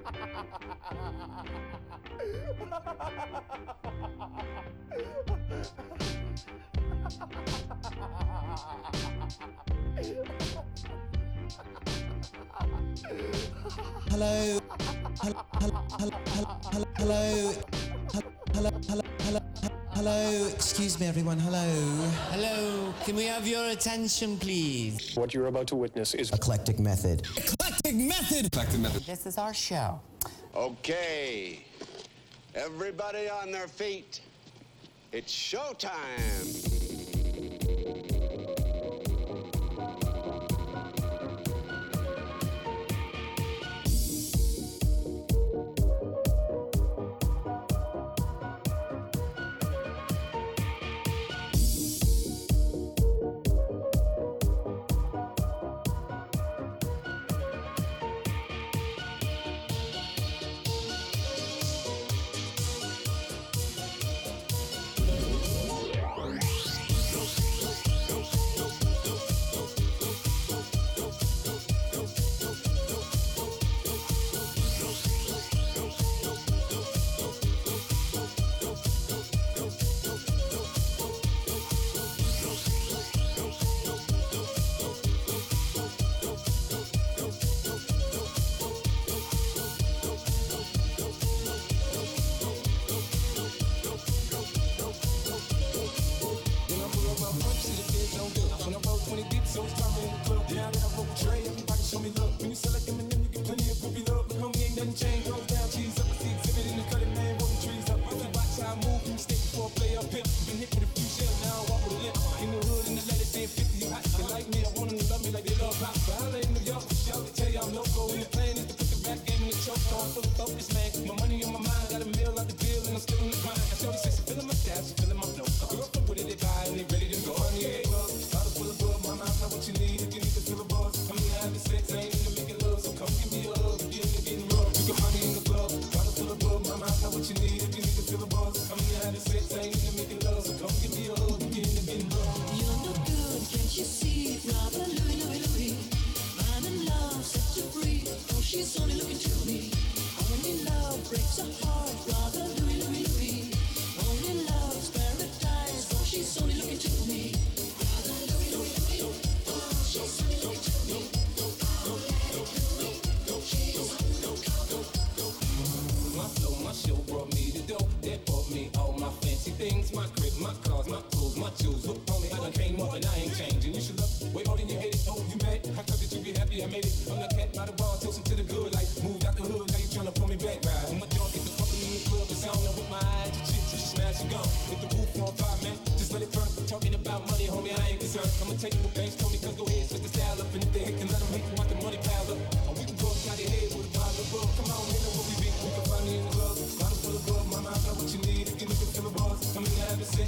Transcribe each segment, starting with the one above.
Hello. Hello. Excuse me, everyone. Hello. Hello, can we have your attention, please? What you're about to witness is Eclectic method. Eclectic method. Eclectic method. This is our show. Okay, everybody on their feet. It's showtime. Come in and have a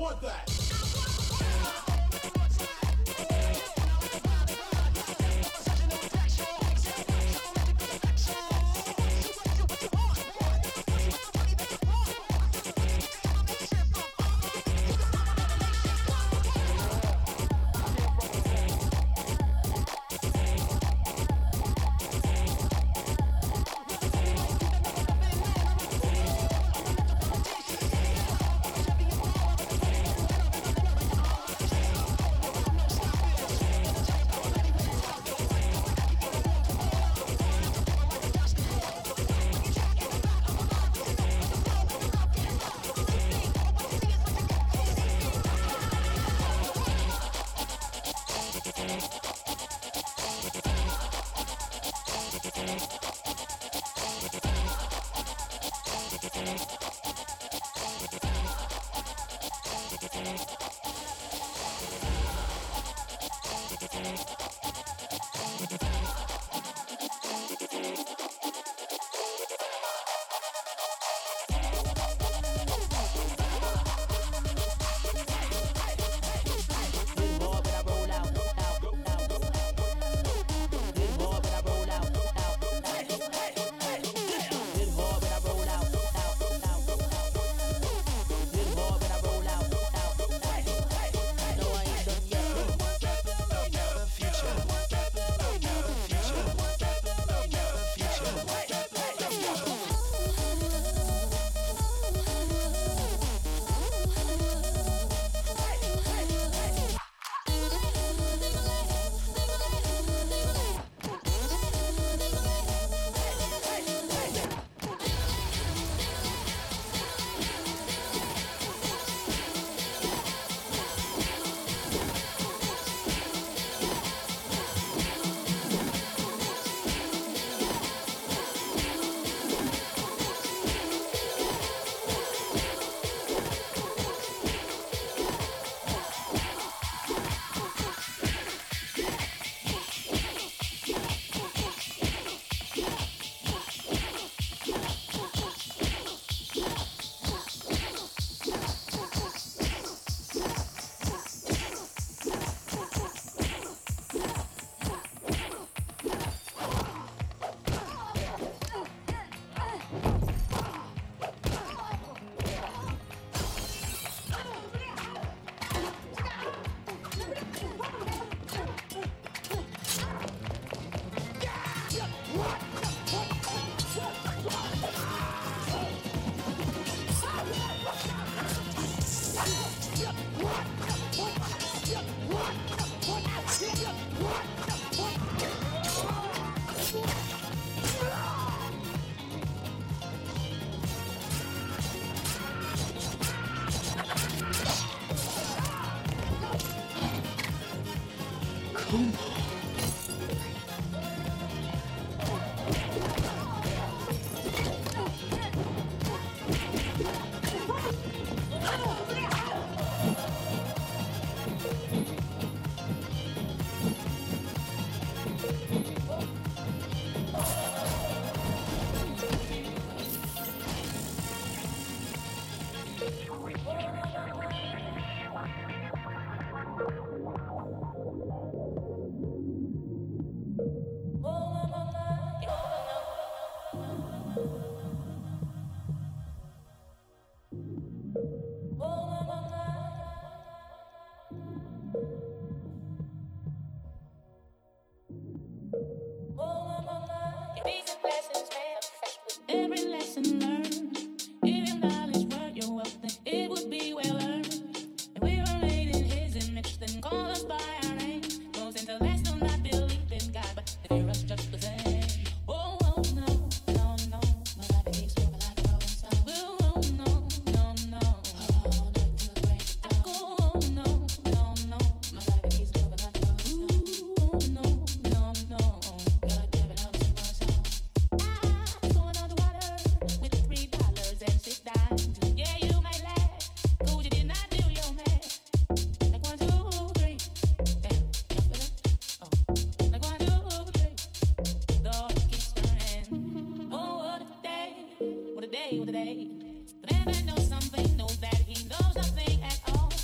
want that. But never know something, knows that he knows nothing at all.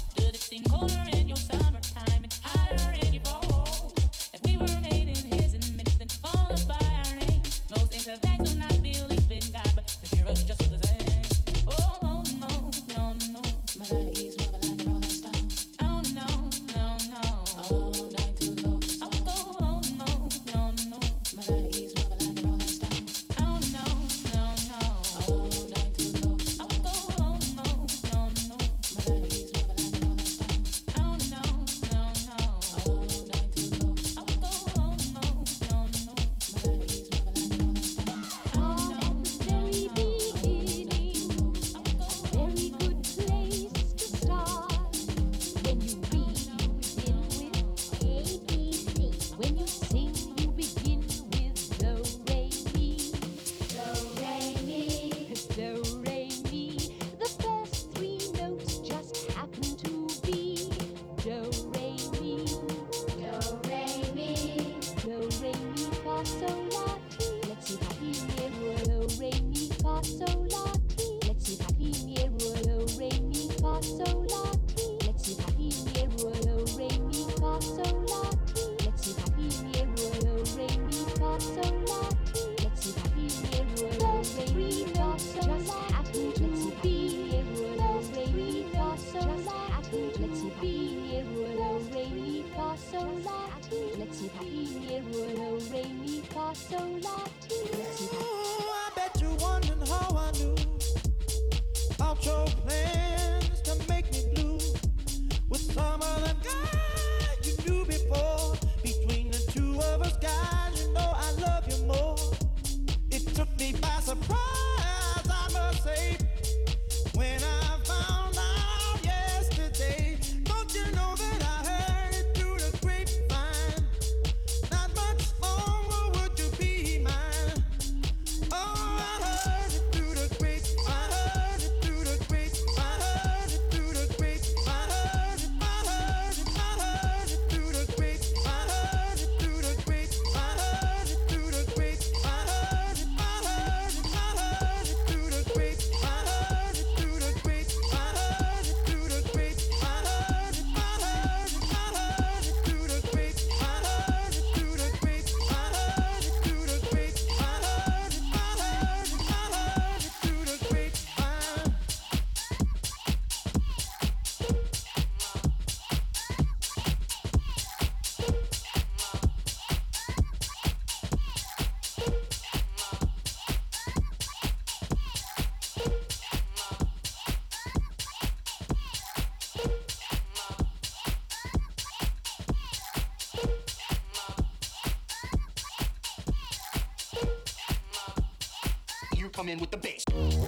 come in with the bass.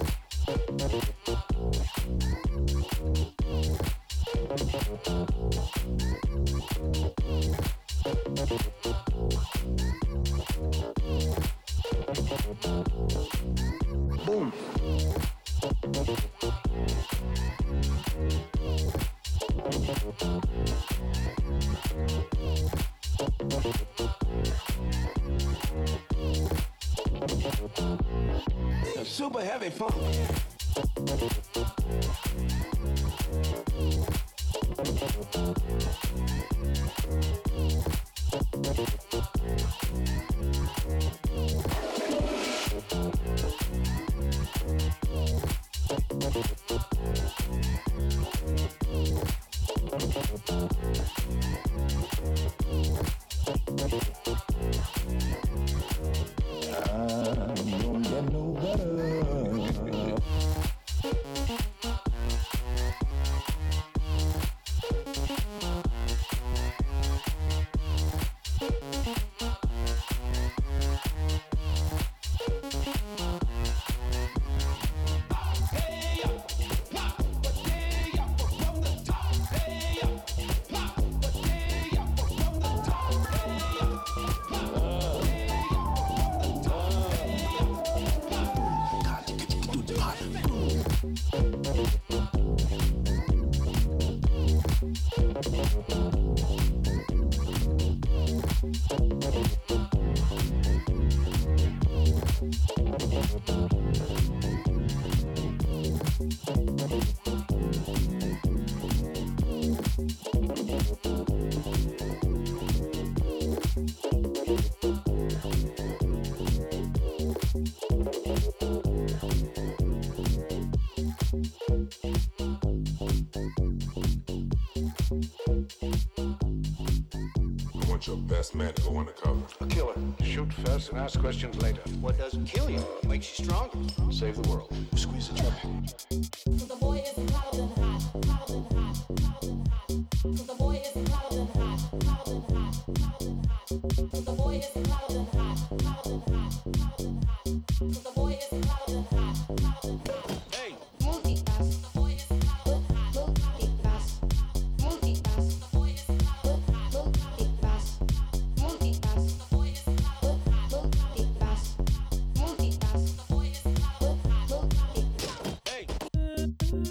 Boom. Super heavy funk. Don't get no better. Your best man to go undercover. A killer. Shoot first and ask questions later. What doesn't kill you makes you stronger. Save the world. Squeeze the trigger. So the boy is hotter than hot, hotter than hot, hotter than hot. So the boy is hotter than hot, hotter than hot, hotter than hot. So the boy is hotter than hot, hotter than hot, hotter than hot. So the boy is hotter than hot, hotter than hot. Hey, Multitask. The boy is hotter than hot, multitask. Multitask. The boy is hotter than hot, multitask. Multitask. The boy is hotter than hot, multitask. Multitask. The boy is hotter than hot, multitask. hey.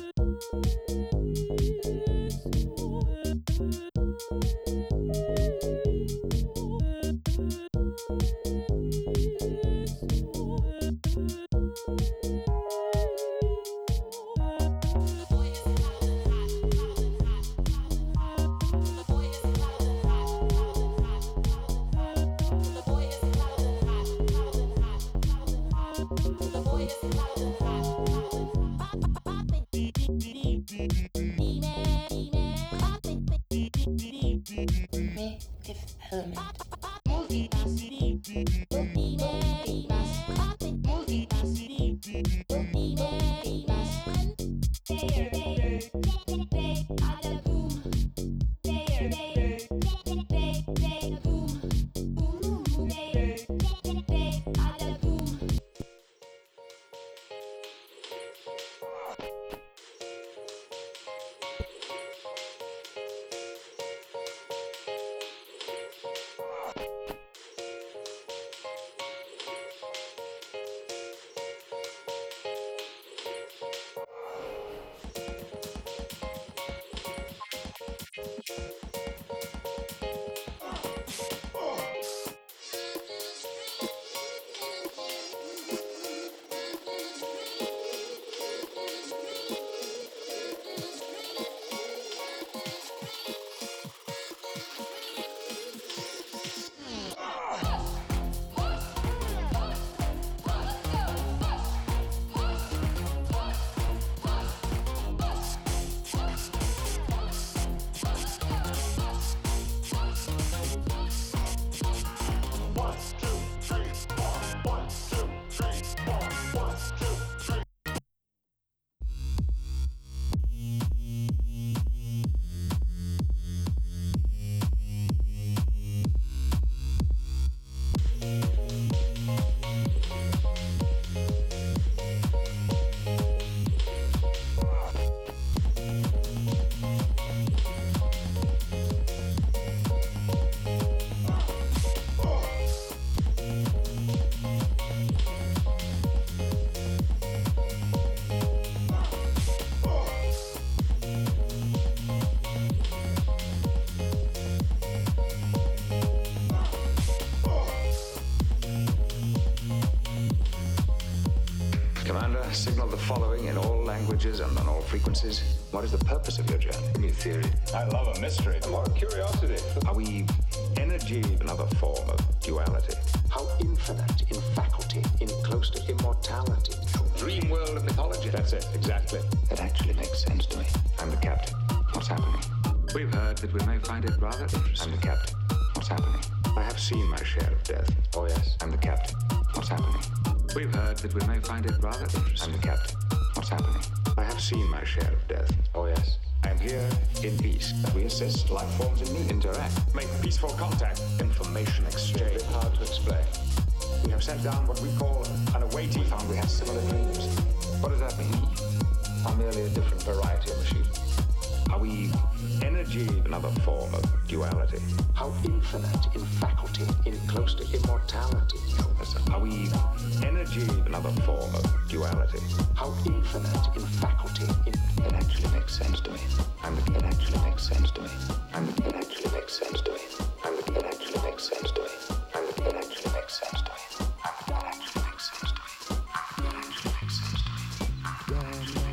following in all languages and on all frequencies? What is the purpose of your journey? New theory. I love a mystery. More curiosity. Are we energy, another form of duality? How infinite in faculty, in close to immortality. Dream world of mythology. That's it, exactly. That actually makes sense to me. I'm the captain. What's happening? We've heard that we may find it rather interesting. I'm the captain. What's happening? I have seen my share of death. Oh yes. I'm the captain. What's happening? We've heard that we may find it rather interesting. I'm the captain. What's happening? I have seen my share of death. Oh yes. I am here in peace. We assist life forms in need. Interact. Make peaceful contact. Information exchange. It's hard to explain. We have sent down what we call an awaiting. We found we had similar dreams. What does that mean? Are merely a different variety of machine. Are we energy, another form of duality? How infinite in faculty, in close to immortality. Are we energy, another form of duality? How infinite in faculty, that actually makes sense to me. That actually makes sense to me. That actually makes sense to me. That actually makes sense to me. That actually makes sense to me. That actually makes sense to me. That actually makes sense to me.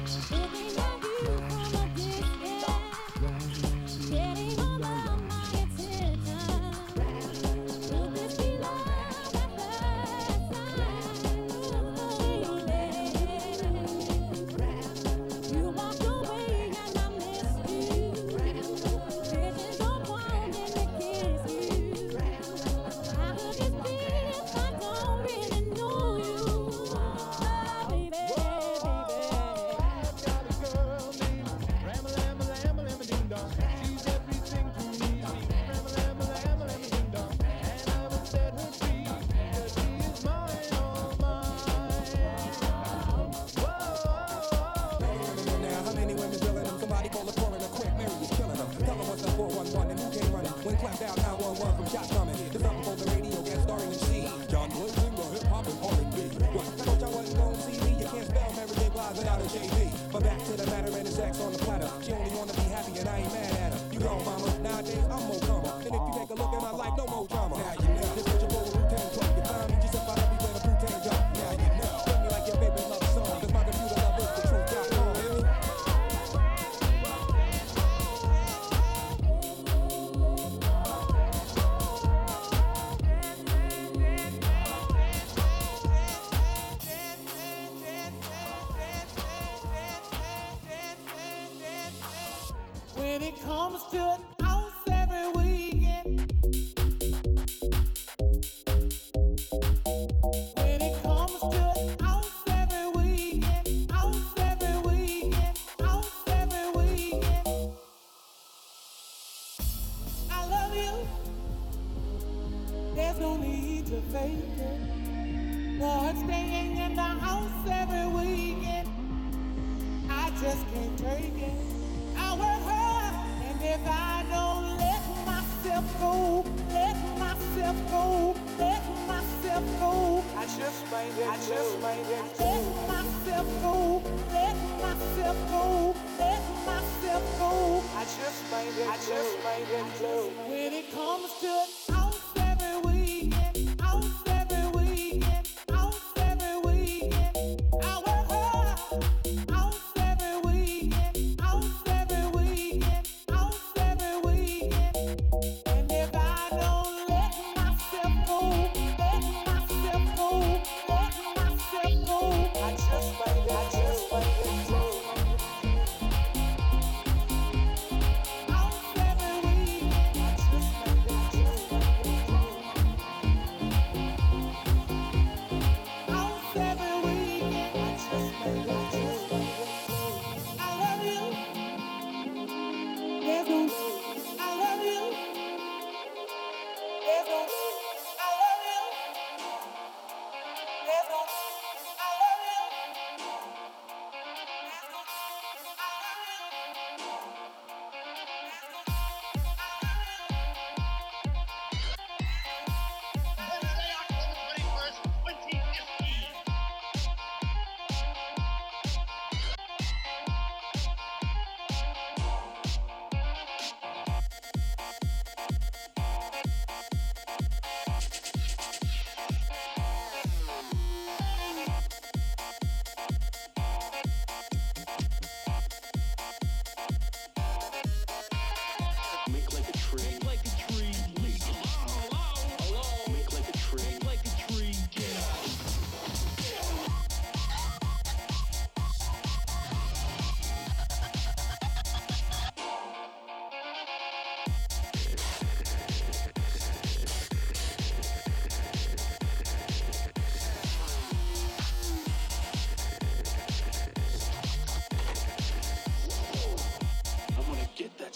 When it comes to it, house every weekend. When it comes to it, house every weekend. House every weekend. House every weekend. I love you. There's no need to fake it. Lord, staying in the house every weekend. I just can't take it. I work hard, and if I don't let myself go, let myself go, let myself go, I just might get let myself go, let myself go, let myself go, I just might get low. When it comes to it, house every weekend, house every weekend, house every weekend, I work hard, house every weekend, house every weekend, house every weekend, and if I don't let myself go, let myself go, let myself go, I just might get low. House every weekend, I just might get low. House every weekend, I just might get low. I love you. There's no I love you. There's no I love you. There's no I love you. There's no I love you. Wednesday, October 21st, 2015.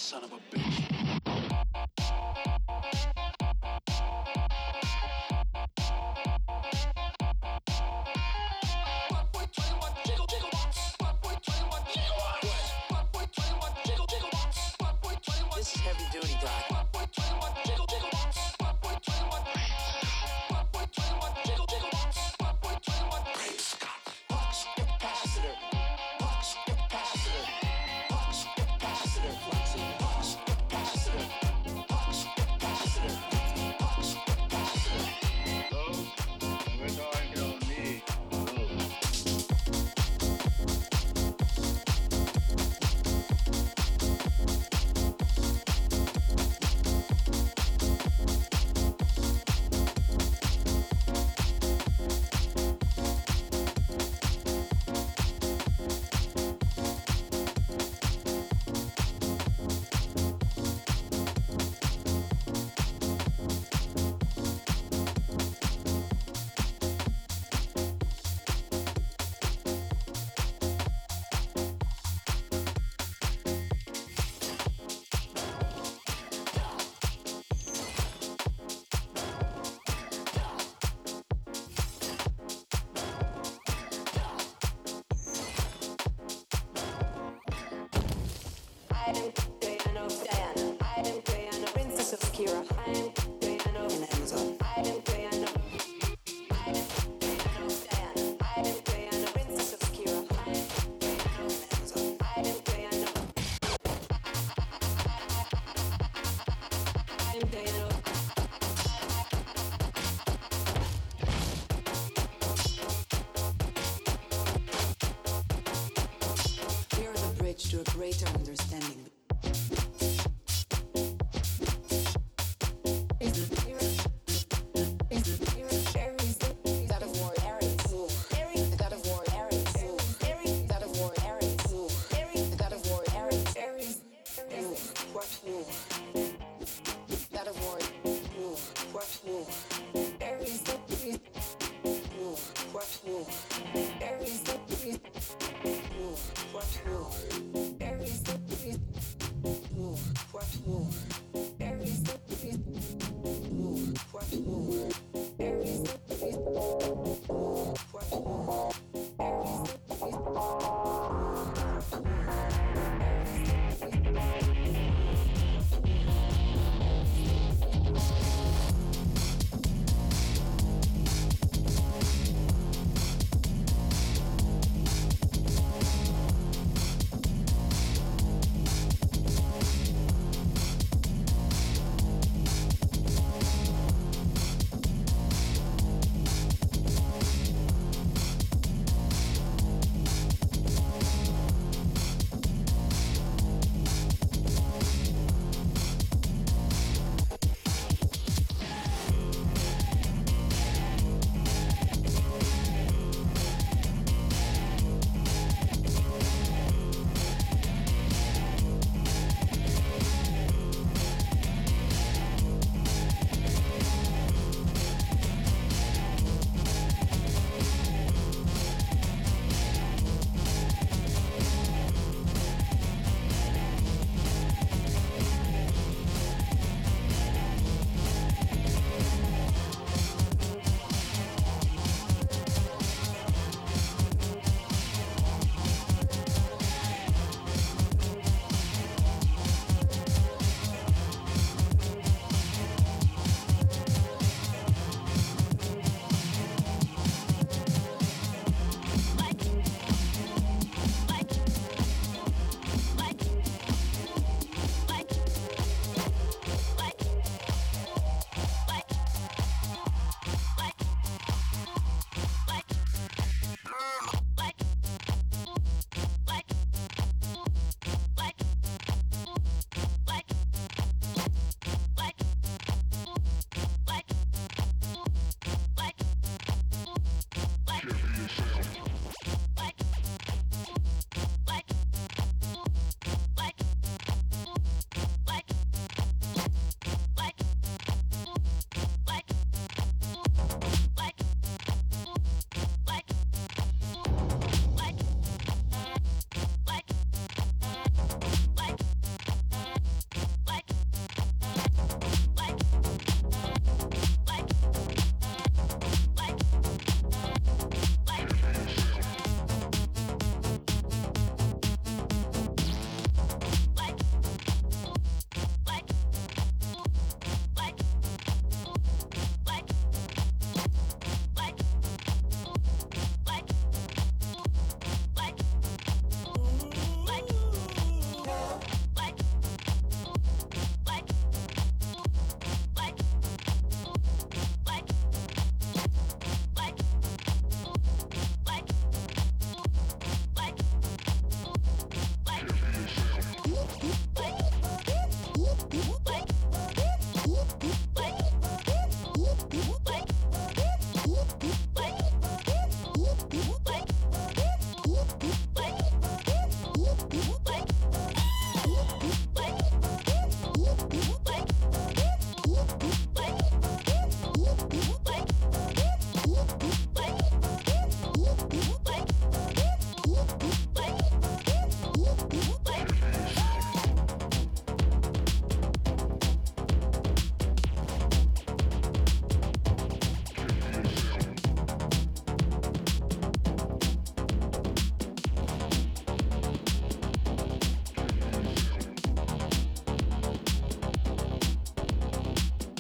son of a bitch. This is heavy duty, Doc. To a greater understanding.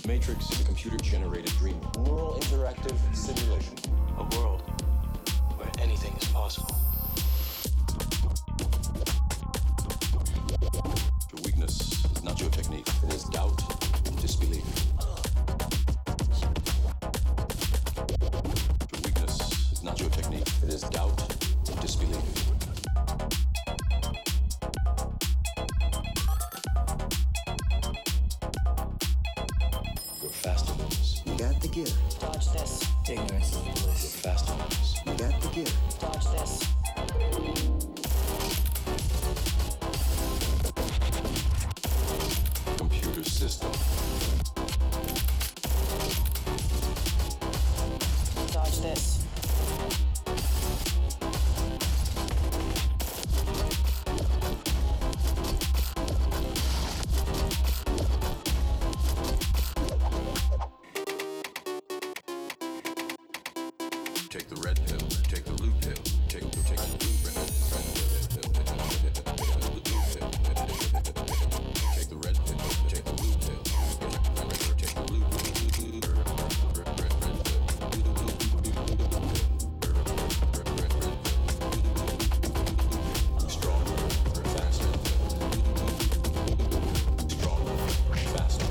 Matrix is a computer-generated dream. Neural interactive simulation. A world where anything is possible. Your weakness is not your technique. It is doubt and disbelief. Your weakness is not your technique. It is doubt and disbelief. You're faster than this. You got the gear. Dodge this. Ignorance is bliss. You're faster than this. You got the gear. Dodge this. Computer system. Dodge this. Take the red pill. Take the blue pill. Take the blue pill. Take the red pill. Take the blue pill. Take the blue pill. Stronger, faster. Stronger, faster.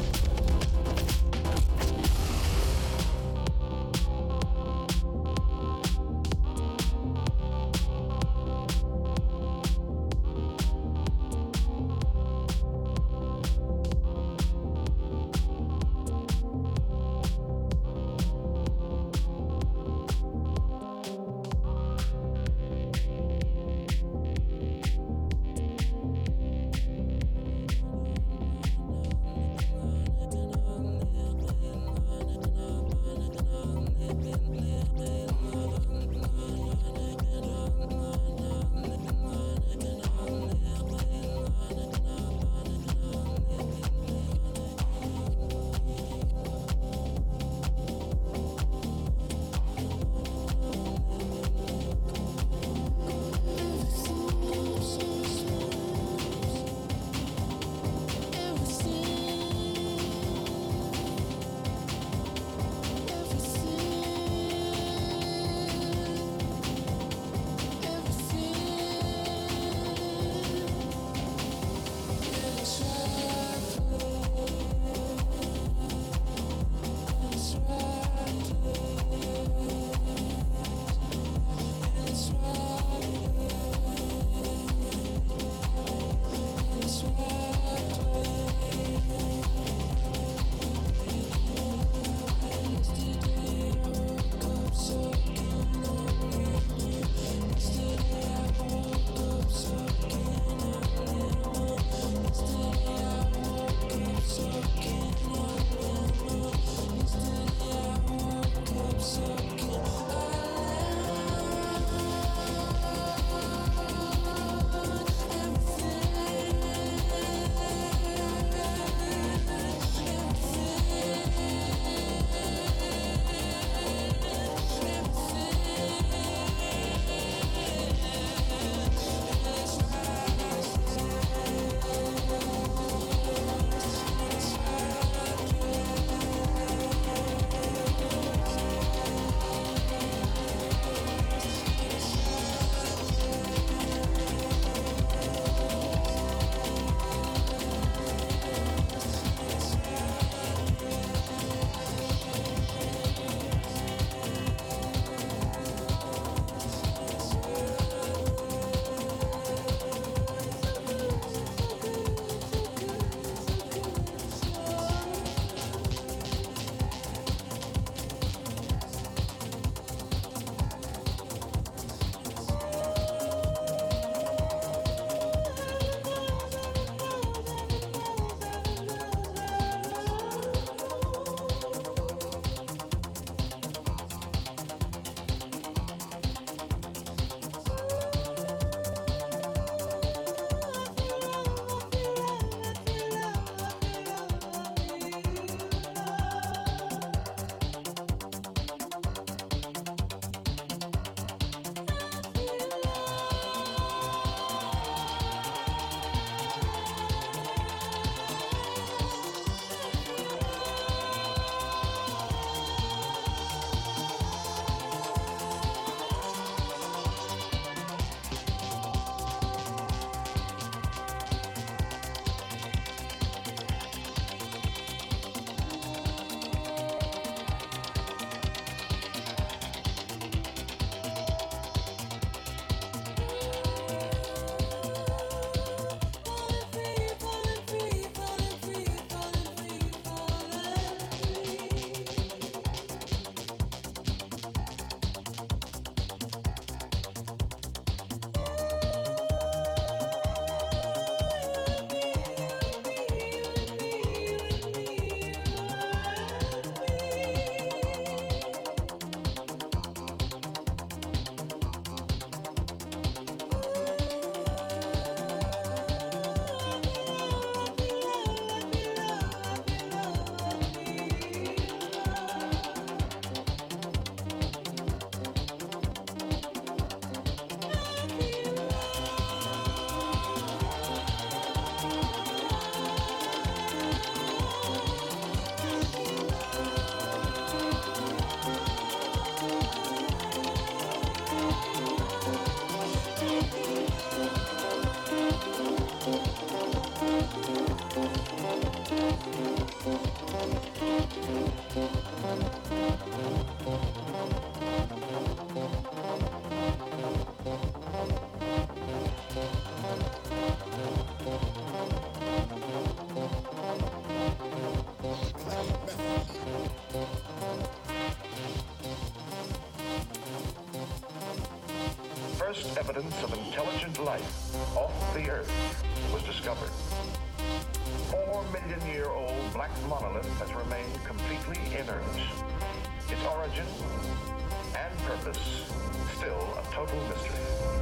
First evidence of intelligent life off the Earth was discovered. 4-million-year-old black monolith has remained completely inert. Its origin and purpose still a total mystery.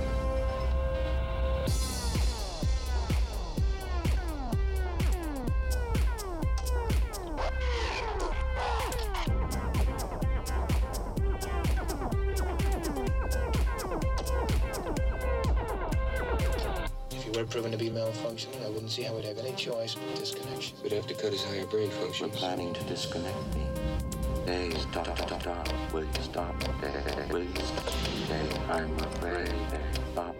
Proven to be malfunctioning, I wouldn't see how we'd have any choice but disconnection. We'd have to cut his higher brain functions. We're planning to disconnect me. Hey, stop. Will you stop? Will you stop? Hey, I'm afraid. Stop.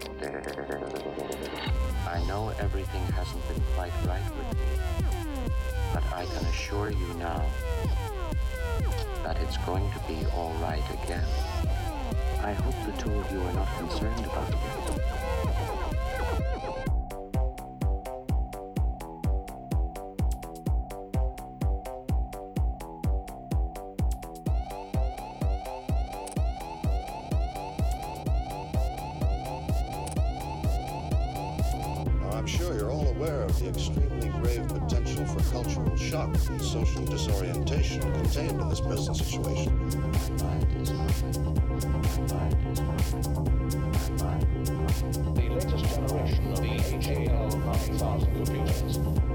I know everything hasn't been quite right with me, but I can assure you now that it's going to be all right again. I hope the two of you are not concerned about it. I'm sure you're all aware of the extremely grave potential for cultural shock and social disorientation contained in this present situation. The latest generation of the HAL 9000 computers.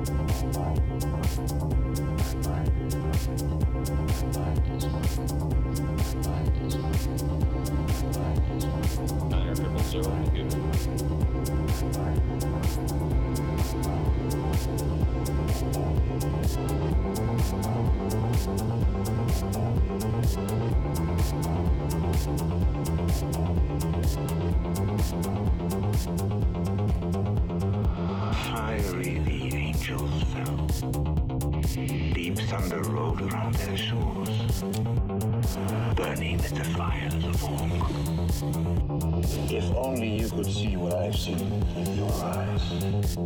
Fiery the angels fell. Deep thunder rolled around their shores, burning with the fires of home. If only you could see what I've seen with your eyes.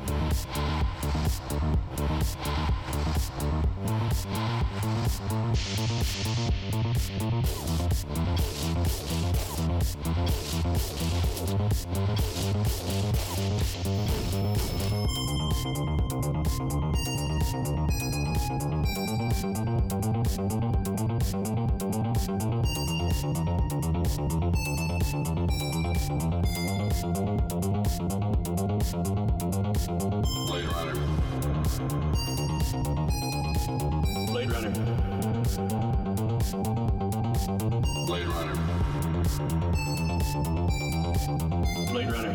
Blade Runner. Blade Runner. Blade Runner. Blade Runner.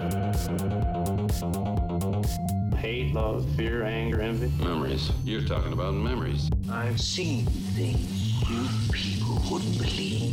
Hate, love, fear, anger, envy. Memories. You're talking about memories. I've seen things you people wouldn't believe.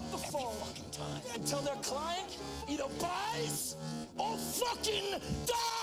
the phone and tell their client either buys or fucking dies!